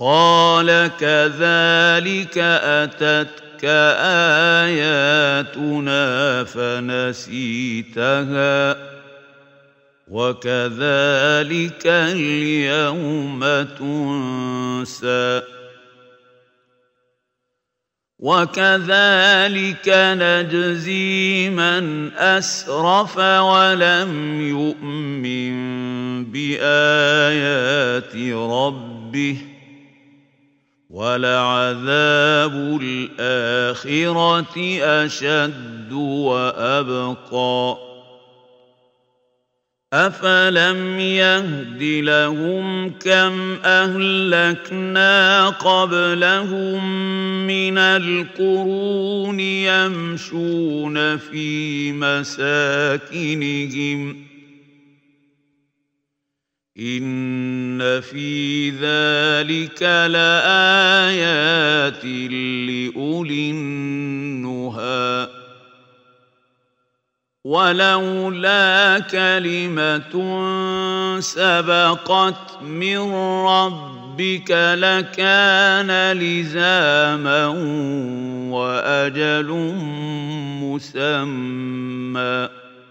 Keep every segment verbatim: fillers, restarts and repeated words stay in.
قال كذلك أتتك آياتنا فنسيتها وكذلك اليوم تنسى وكذلك نجزي من أسرف ولم يؤمن بآيات ربه ولعذاب الآخرة أشد وأبقى أفلم يهد لهم كم أهلكنا قبلهم من القرون يمشون في مساكنهم إن في ذلك لآيات لأولي النهى ولولا كلمة سبقت من ربك لكان لزاما وأجل مسمى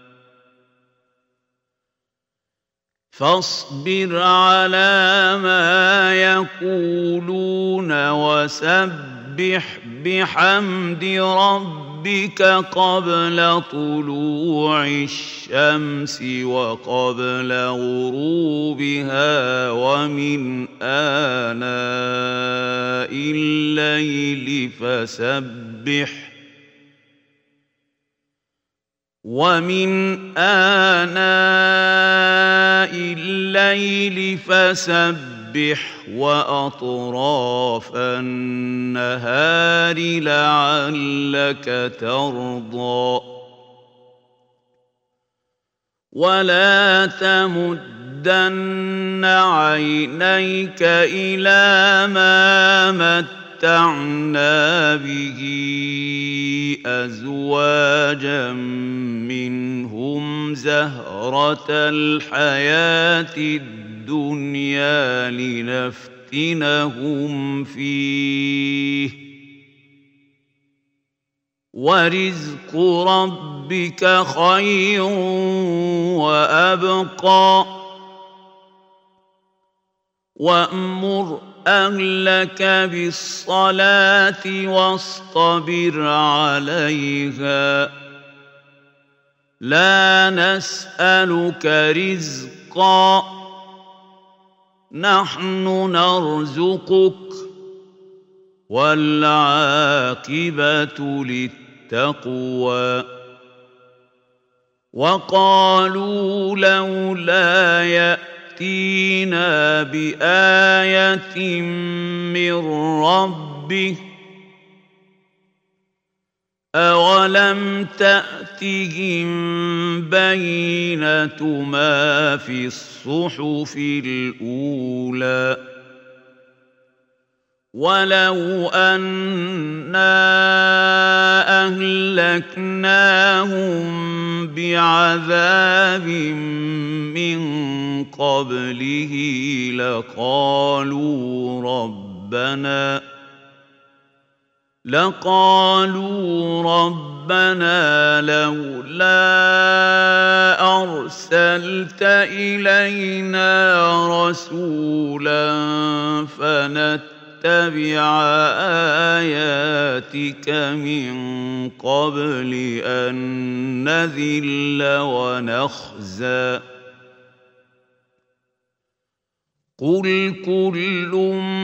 فاصبر على ما يقولون وسبح بحمد ربك قبل طلوع الشمس وقبل غروبها ومن آناء الليل فسبح ومن آناء الليل فسبح وأطراف النهار لعلك ترضى ولا تمدن عينيك إلى ما متعنا به أزواجا منهم زهرة الحياة الدنيا لنفتنهم فيه ورزق ربك خير وأبقى وأمر أهلك بالصلاة واصطبر عليها لا نسألك رزقا نحن نرزقك والعاقبة للتقوى وقالوا لولا يأتينا بآية من ربه أولم تأتهم بينة ما في الصحف الأولى ولو أنا أهلكناهم بعذاب من قبله لقالوا ربنا لقالوا ربنا لولا أرسلت إلينا رسولا فنتبع آياتك من قبل أن نذل ونخزى قل كل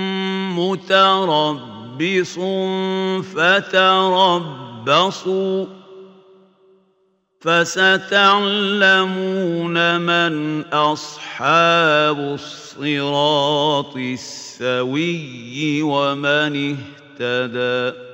متربص فتربصوا فستعلمون من أصحاب الصراط السوي ومن اهتدى